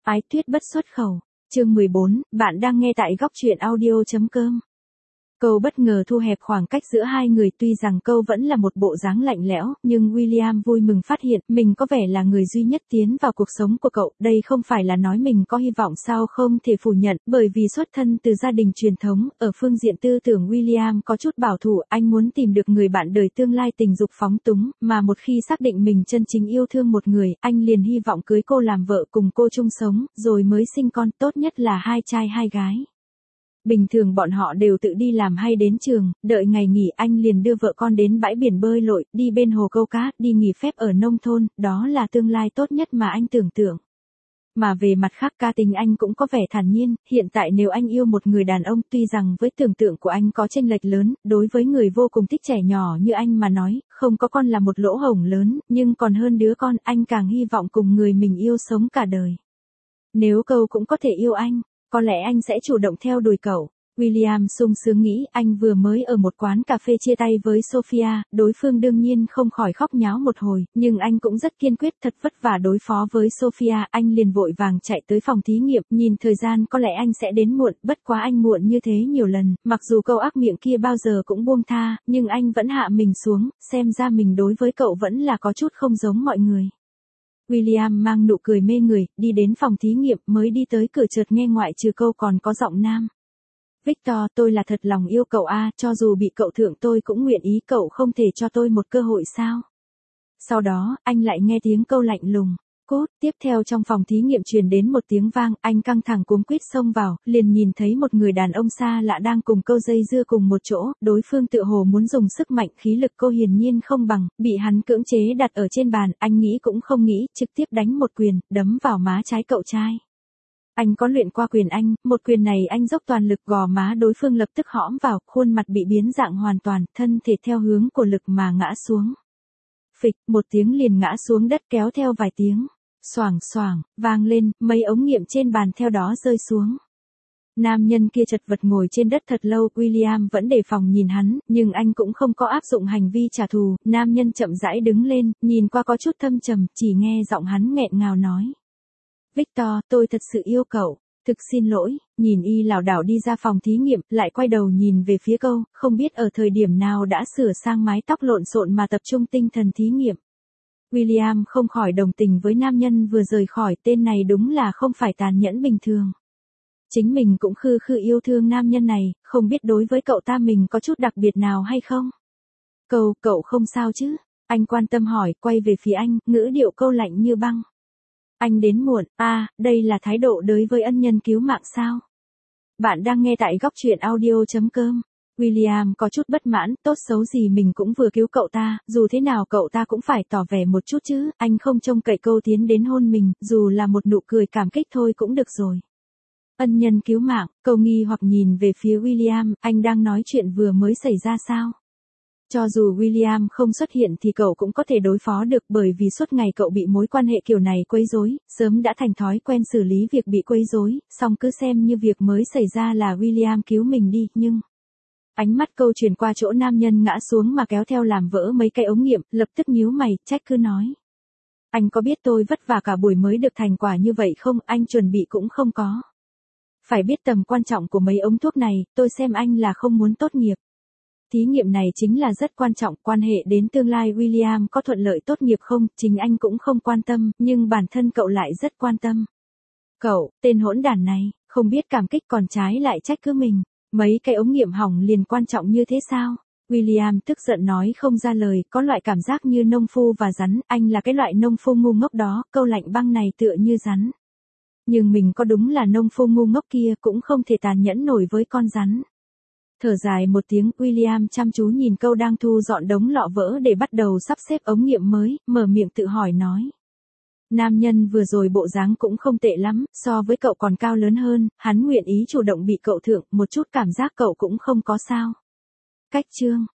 Ái Tuyết bất xuất khẩu. Chương 14, bạn đang nghe tại góc truyện audio.com. Câu bất ngờ thu hẹp khoảng cách giữa hai người, tuy rằng câu vẫn là một bộ dáng lạnh lẽo, nhưng William vui mừng phát hiện mình có vẻ là người duy nhất tiến vào cuộc sống của cậu. Đây không phải là nói mình có hy vọng sao, không thể phủ nhận, bởi vì xuất thân từ gia đình truyền thống, ở phương diện tư tưởng William có chút bảo thủ, anh muốn tìm được người bạn đời tương lai tình dục phóng túng, mà một khi xác định mình chân chính yêu thương một người, anh liền hy vọng cưới cô làm vợ, cùng cô chung sống, rồi mới sinh con, tốt nhất là hai trai hai gái. Bình thường bọn họ đều tự đi làm hay đến trường, đợi ngày nghỉ anh liền đưa vợ con đến bãi biển bơi lội, đi bên hồ câu cá, đi nghỉ phép ở nông thôn, đó là tương lai tốt nhất mà anh tưởng tượng. Mà về mặt khác, cá tính anh cũng có vẻ thản nhiên, hiện tại nếu anh yêu một người đàn ông, tuy rằng với tưởng tượng của anh có chênh lệch lớn, đối với người vô cùng thích trẻ nhỏ như anh mà nói, không có con là một lỗ hổng lớn, nhưng còn hơn đứa con, anh càng hy vọng cùng người mình yêu sống cả đời. Nếu câu cũng có thể yêu anh, có lẽ anh sẽ chủ động theo đuổi cậu. William sung sướng nghĩ, anh vừa mới ở một quán cà phê chia tay với Sophia, đối phương đương nhiên không khỏi khóc nháo một hồi, nhưng anh cũng rất kiên quyết, thật vất vả đối phó với Sophia, anh liền vội vàng chạy tới phòng thí nghiệm, nhìn thời gian có lẽ anh sẽ đến muộn, bất quá anh muộn như thế nhiều lần, mặc dù câu ác miệng kia bao giờ cũng buông tha, nhưng anh vẫn hạ mình xuống, xem ra mình đối với cậu vẫn là có chút không giống mọi người. William mang nụ cười mê người, đi đến phòng thí nghiệm, mới đi tới cửa chợt nghe ngoại trừ câu còn có giọng nam. Victor, tôi là thật lòng yêu cậu a, cho dù bị cậu thượng tôi cũng nguyện ý, cậu không thể cho tôi một cơ hội sao? Sau đó, anh lại nghe tiếng câu lạnh lùng. Cốt, tiếp theo trong phòng thí nghiệm truyền đến một tiếng vang, anh căng thẳng cuống quýt xông vào, liền nhìn thấy một người đàn ông xa lạ đang cùng câu dây dưa cùng một chỗ, đối phương tựa hồ muốn dùng sức mạnh, khí lực cô hiển nhiên không bằng, bị hắn cưỡng chế đặt ở trên bàn, anh nghĩ cũng không nghĩ, trực tiếp đánh một quyền, đấm vào má trái cậu trai. Anh có luyện qua quyền Anh, một quyền này anh dốc toàn lực, gò má đối phương lập tức hõm vào, khuôn mặt bị biến dạng hoàn toàn, thân thể theo hướng của lực mà ngã xuống. Phịch, một tiếng liền ngã xuống đất, kéo theo vài tiếng. Xoảng xoảng, vang lên, mấy ống nghiệm trên bàn theo đó rơi xuống. Nam nhân kia chật vật ngồi trên đất thật lâu, William vẫn đề phòng nhìn hắn, nhưng anh cũng không có áp dụng hành vi trả thù, nam nhân chậm rãi đứng lên, nhìn qua có chút thâm trầm, chỉ nghe giọng hắn nghẹn ngào nói. Victor, tôi thật sự yêu cậu, thực xin lỗi, nhìn y lảo đảo đi ra phòng thí nghiệm, lại quay đầu nhìn về phía câu, không biết ở thời điểm nào đã sửa sang mái tóc lộn xộn mà tập trung tinh thần thí nghiệm. William không khỏi đồng tình với nam nhân vừa rời khỏi, tên này đúng là không phải tàn nhẫn bình thường. Chính mình cũng khư khư yêu thương nam nhân này, không biết đối với cậu ta mình có chút đặc biệt nào hay không? Cậu không sao chứ? Anh quan tâm hỏi, quay về phía anh, ngữ điệu câu lạnh như băng. Anh đến muộn, đây là thái độ đối với ân nhân cứu mạng sao? Bạn đang nghe tại góc truyện audio.com. William có chút bất mãn, tốt xấu gì mình cũng vừa cứu cậu ta, dù thế nào cậu ta cũng phải tỏ vẻ một chút chứ, anh không trông cậy câu tiến đến hôn mình, dù là một nụ cười cảm kích thôi cũng được rồi. Ân nhân cứu mạng, câu nghi hoặc nhìn về phía William, anh đang nói chuyện vừa mới xảy ra sao? Cho dù William không xuất hiện thì cậu cũng có thể đối phó được, bởi vì suốt ngày cậu bị mối quan hệ kiểu này quấy rối, sớm đã thành thói quen xử lý việc bị quấy rối, song cứ xem như việc mới xảy ra là William cứu mình đi, nhưng... Ánh mắt câu chuyển qua chỗ nam nhân ngã xuống mà kéo theo làm vỡ mấy cây ống nghiệm, lập tức nhíu mày, trách cứ nói. Anh có biết tôi vất vả cả buổi mới được thành quả như vậy không, anh chuẩn bị cũng không có. Phải biết tầm quan trọng của mấy ống thuốc này, tôi xem anh là không muốn tốt nghiệp. Thí nghiệm này chính là rất quan trọng, quan hệ đến tương lai William có thuận lợi tốt nghiệp không, chính anh cũng không quan tâm, nhưng bản thân cậu lại rất quan tâm. Cậu, tên hỗn đản này, không biết cảm kích còn trái lại trách cứ mình. Mấy cái ống nghiệm hỏng liền quan trọng như thế sao? William tức giận nói không ra lời, có loại cảm giác như nông phu và rắn, anh là cái loại nông phu ngu ngốc đó, câu lạnh băng này tựa như rắn. Nhưng mình có đúng là nông phu ngu ngốc kia cũng không thể tàn nhẫn nổi với con rắn. Thở dài một tiếng, William chăm chú nhìn câu đang thu dọn đống lọ vỡ để bắt đầu sắp xếp ống nghiệm mới, mở miệng tự hỏi nói. Nam nhân vừa rồi bộ dáng cũng không tệ lắm, so với cậu còn cao lớn hơn, hắn nguyện ý chủ động bị cậu thượng, một chút cảm giác cậu cũng không có sao. Cách chương.